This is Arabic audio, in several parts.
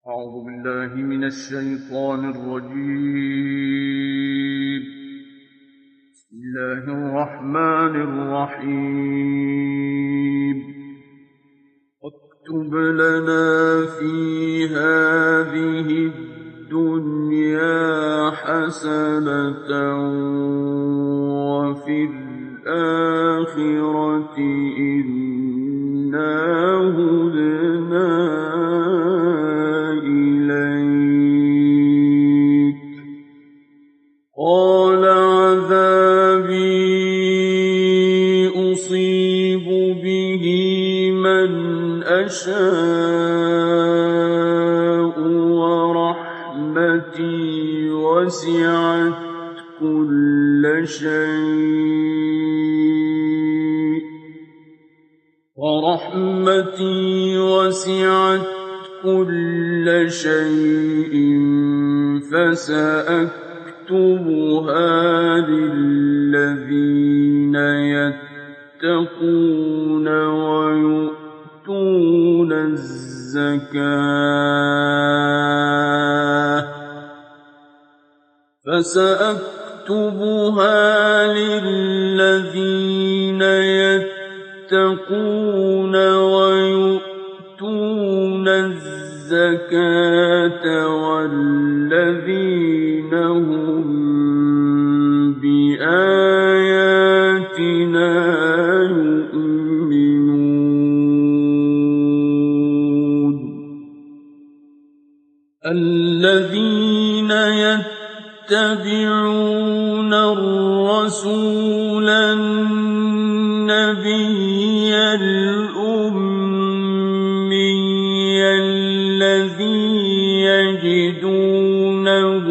أعوذ بالله من الشيطان الرجيم. بسم الله الرحمن الرحيم. واكتب لنا في هذه الدنيا حسنة وفي الآخرة إنا هدنا إليك. قال عذابي أصيب به من أشاء ورحمتي وسعت كل شيء فسأكتبها للذين يتقون ويؤتون الزكاة والذين هم بآياتنا يؤمنون. الذين يتبعون الرسول النبي الأمي الذي يجدونه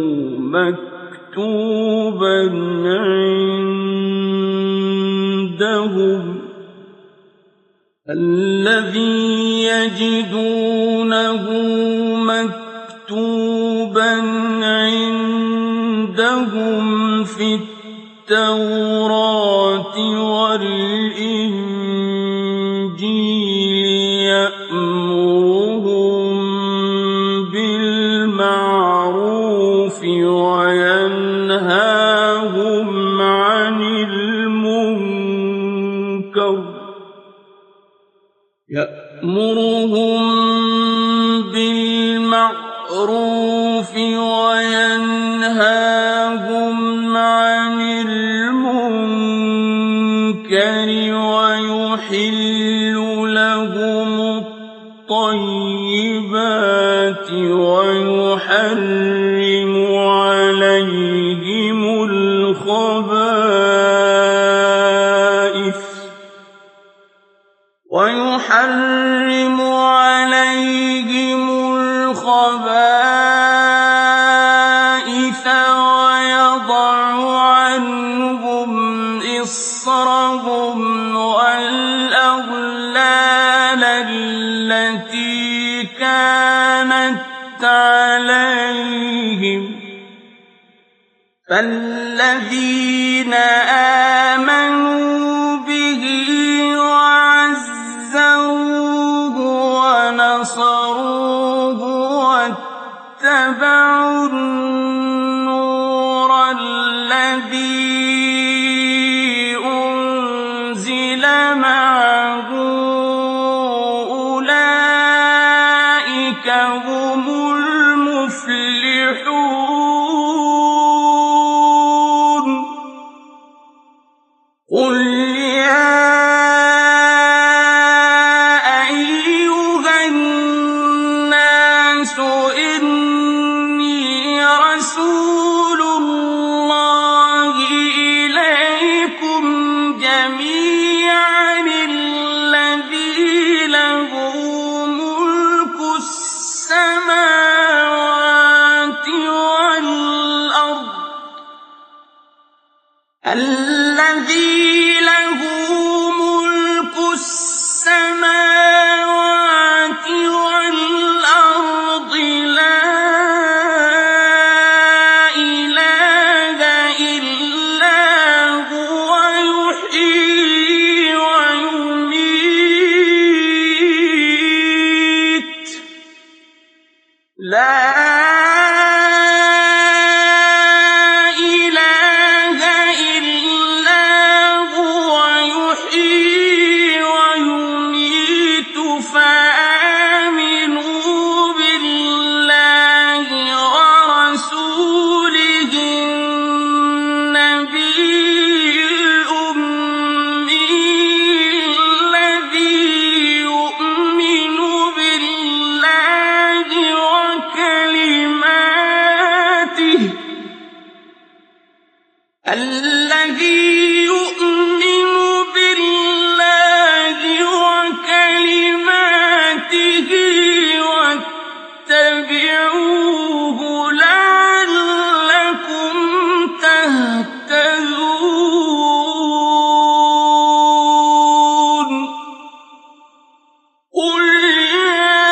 مكتوبا عندهم في التوراة والإنجيل يأمرهم بالمعروف وينهاهم عن المنكر ويحل لهم الطيبات ويحرم عليهم الخبائث ويضع عنهم إصرهم والأغلال التي كانت عليهم. فالذين آمنوا به وعزروه ونصروه واتبعوا النور الذي أنزل معه أولئك هم المفلحون. قل يا أيها الناس إني رسول الله إليكم جميعا الذي له ملك السماوات والأرض لا إله إلا هو يحيي ويميت لا إله إلا هو يحيي ويميت فآمنوا بالله ورسوله النبي الأمي الذي يؤمن بالله وكلماته واتبعوه لعلكم تهتدون قل يا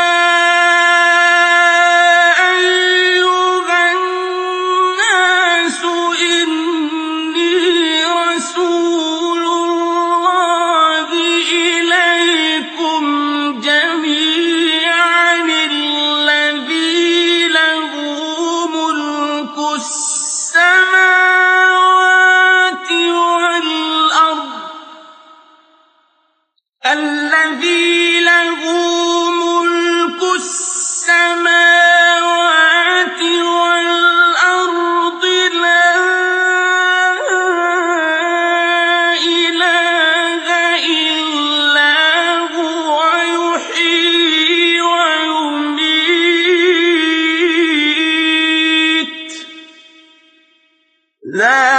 أيها الناس إني رسول الله إليكم جميعا الذي له ملك السماوات والأرض لا إله إلا هو يحيي ويميت لا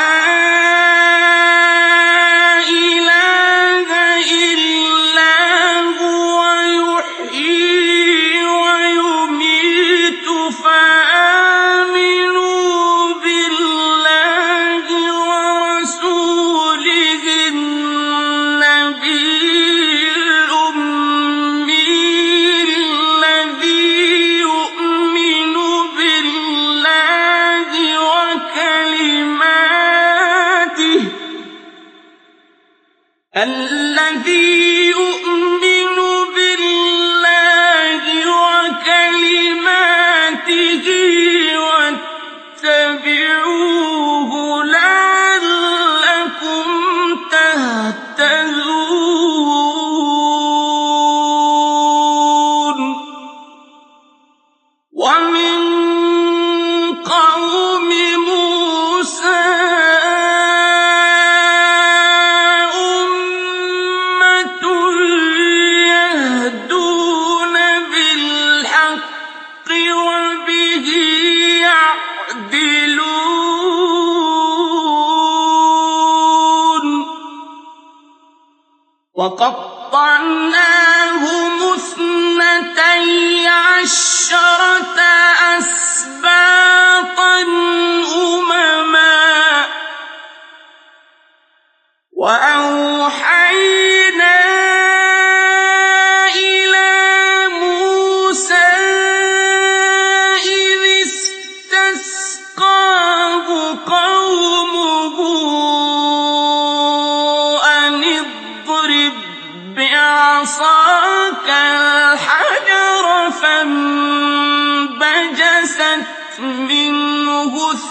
إله إلا هو يحيي ويميت فآمنوا بالله ورسوله النبي الأمي الذي يؤمن بالله وكلماته واتبعوه لعلكم تهتدون ومن قوم موسى أمة يهدون بالحق وبه يعدلون وقطعناهم 12 أسباطا أمما وأوحينا إلى موسى إذ استسقاه قومه أن اضرب بعصاك الحجر فانبجست منه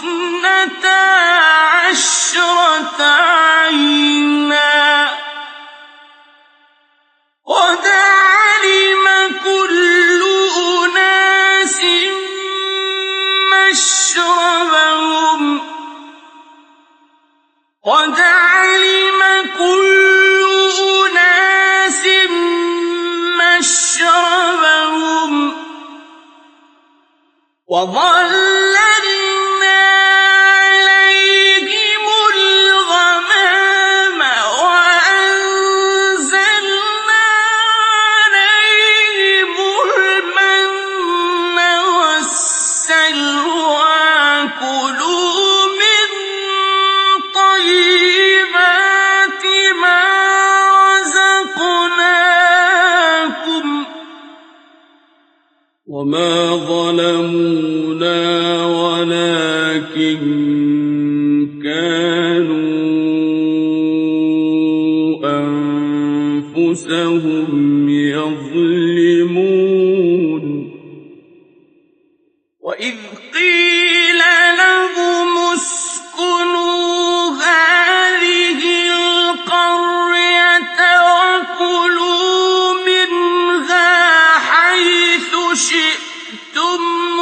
12 عينا قد علم كل أناس مشربهم وظللنا عليهم الغمام وأنزلنا عليهم المن والسلوى كلوا من طيبات ما رزقناكم وما ظلمونا ولكن كانوا أنفسهم يظلمون وإذ قيل لهم اسكنوا هذه القرية وكلوا منها حيث شئتم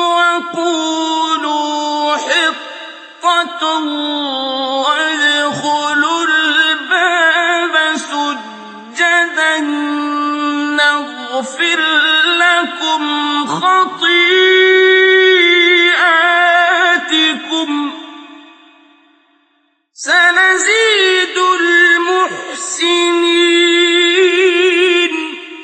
وقولوا حطة وادخلوا الباب سجدا نغفر لكم خطيئاتكم سنزيد المحسنين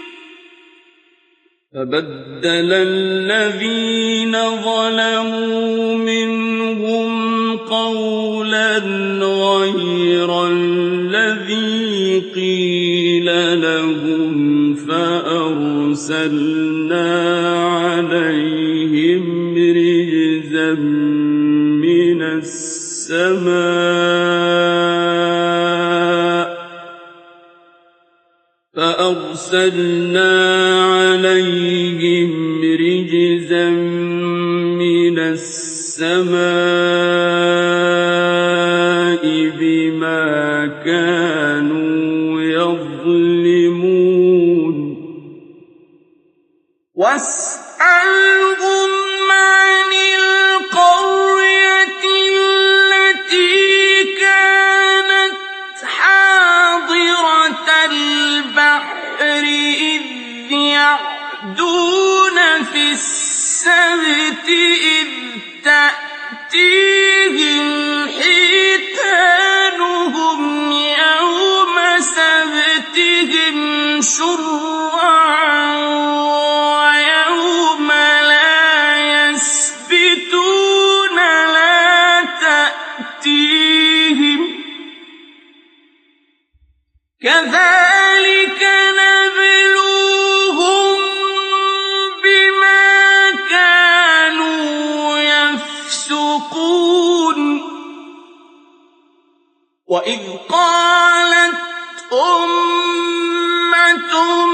فبدل الذين ظلموا منهم قولا غير الذي قيل لهم فأرسلنا عليهم رجزا من السماء بما كانوا يظلمون واسألهم عن القرية التي كانت حاضرة البحر إذ يعدون في السبت إذ تأتيهم حيتانهم يوم سبتهم شرعا ويوم لا يسبتون لا تأتيهم كذلك نبلوهم بما كانوا يفسقون وإذ قالت أمة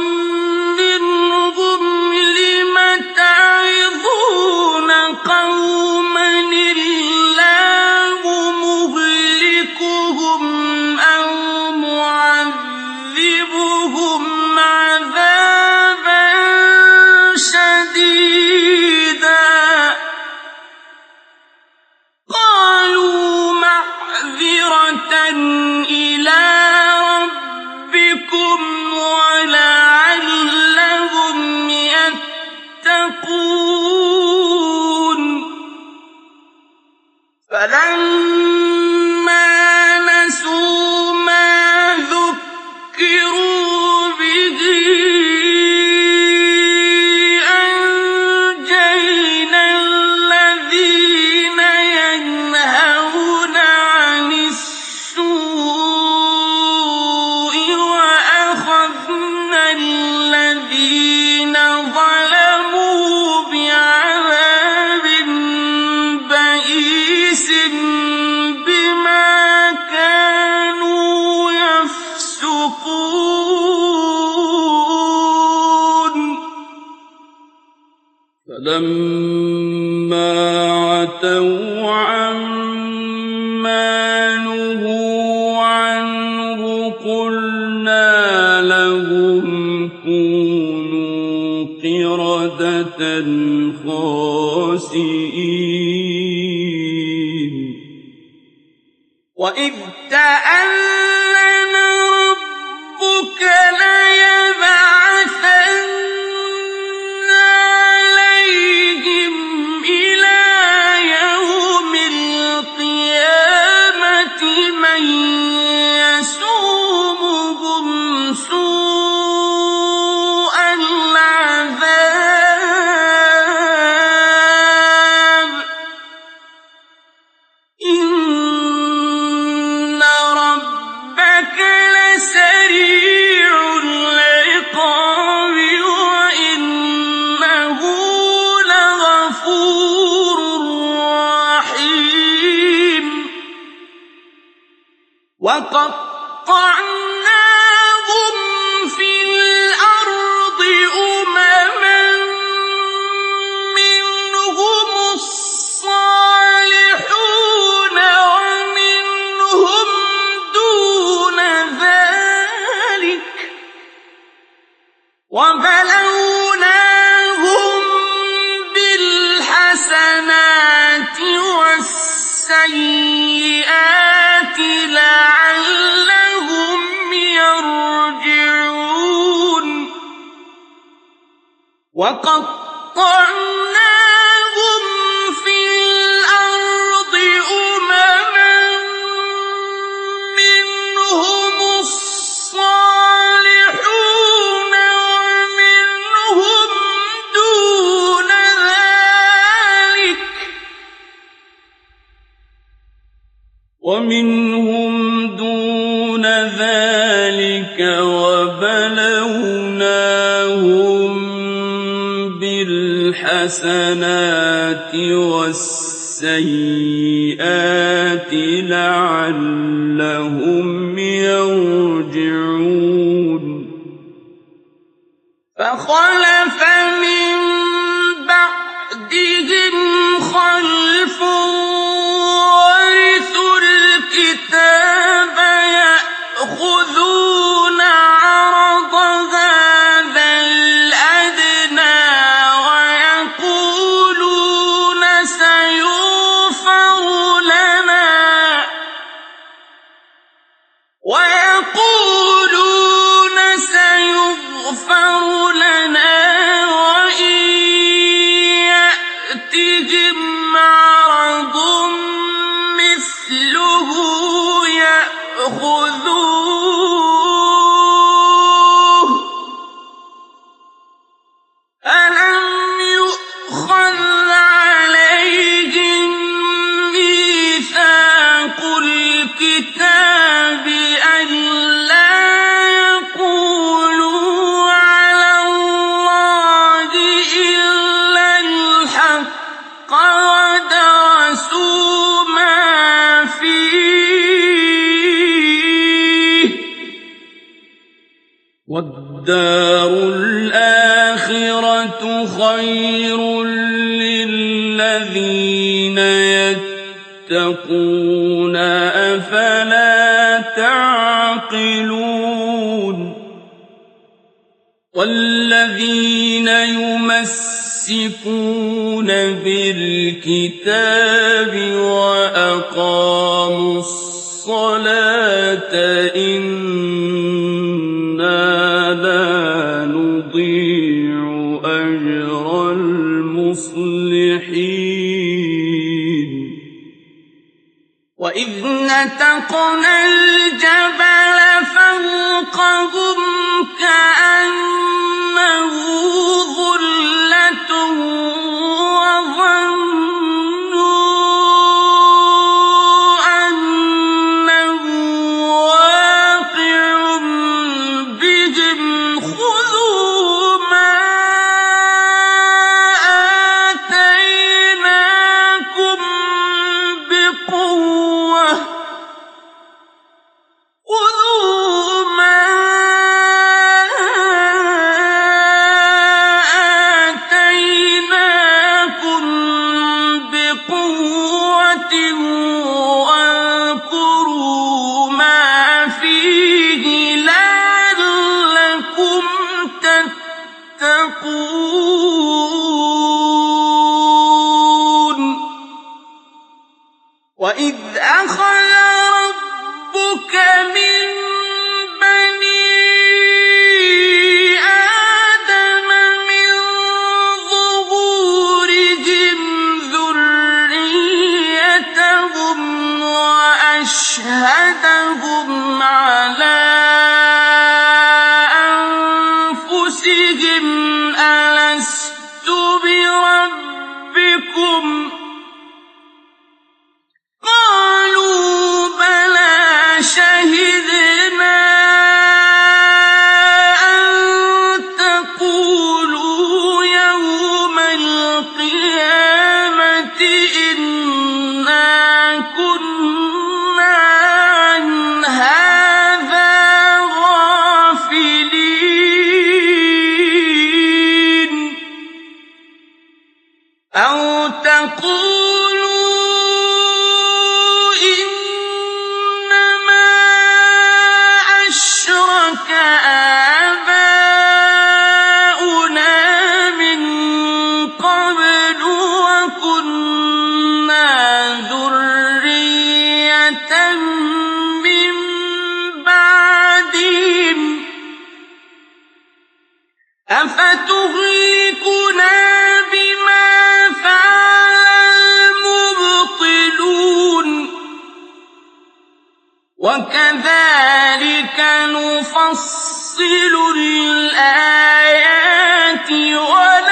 منهم لم تعظون قوما الله مهلكهم أو معذبهم عذابا شديدا قالوا معذرة إلى ربكم ولعلهم يتقون فلما نسوا ما ذكروا به أنجينا الذين ينهون عن السوء وأخذنا الذين ظلموا بعذاب بئيس بما كانوا يفسقون فلما عتوا عما نهوا عنه قلنا لهم كونوا قردة خاسئين وإذ تأذن ربك ليبعثن عليهم إلى يوم القيامة من يسومهم سوء العذاب إن ربك لسريع العقاب وإنه لغفور رحيم وقطعناهم في الأرض أمما منهم السيئات لعلهم يرجعون وقطعناهم في الأرض أمما منهم الصالحون ومنهم دون ذلك وبلوناهم بالحسنات والسيئات لعلهم يرجعون فخلف من بعدهم خلف ورثوا الكتاب يأخذون عرض هذا الأدنى ويقولون سيغفر لنا وإن يأتهم عرض مثله يأخذوه ألم يؤخذ عليهم ميثاق الكتاب أن لا يقولوا على الله إلا الحق ودرسوا ما فيه والدار الآخرة خير للذين يتقون أفلا تعقلون والذين يمسكون بالكتاب وأقاموا الصلاة إنا لا نضيع أجر المصلحين وإذ نتقنا الجبل فوقهم كأنه ظلة وظنوا أنه واقع بهم خذوا ما آتيناكم بقوة واذكروا ما فيه لعلكم تتقون وإذ أخذ ربك من بني آدم من ظهورهم ذريتهم وأشهدهم على أنفسهم ألست بربكم قالوا بلى شهدنا أن تقولوا يوم القيامة إنا كنا عن هذا غافلين أو تقولوا إنما أشرك آباؤنا من قبل وكنا ذرية وَكَذَٰلِكَ نُفَصِّلُ الْآيَاتِ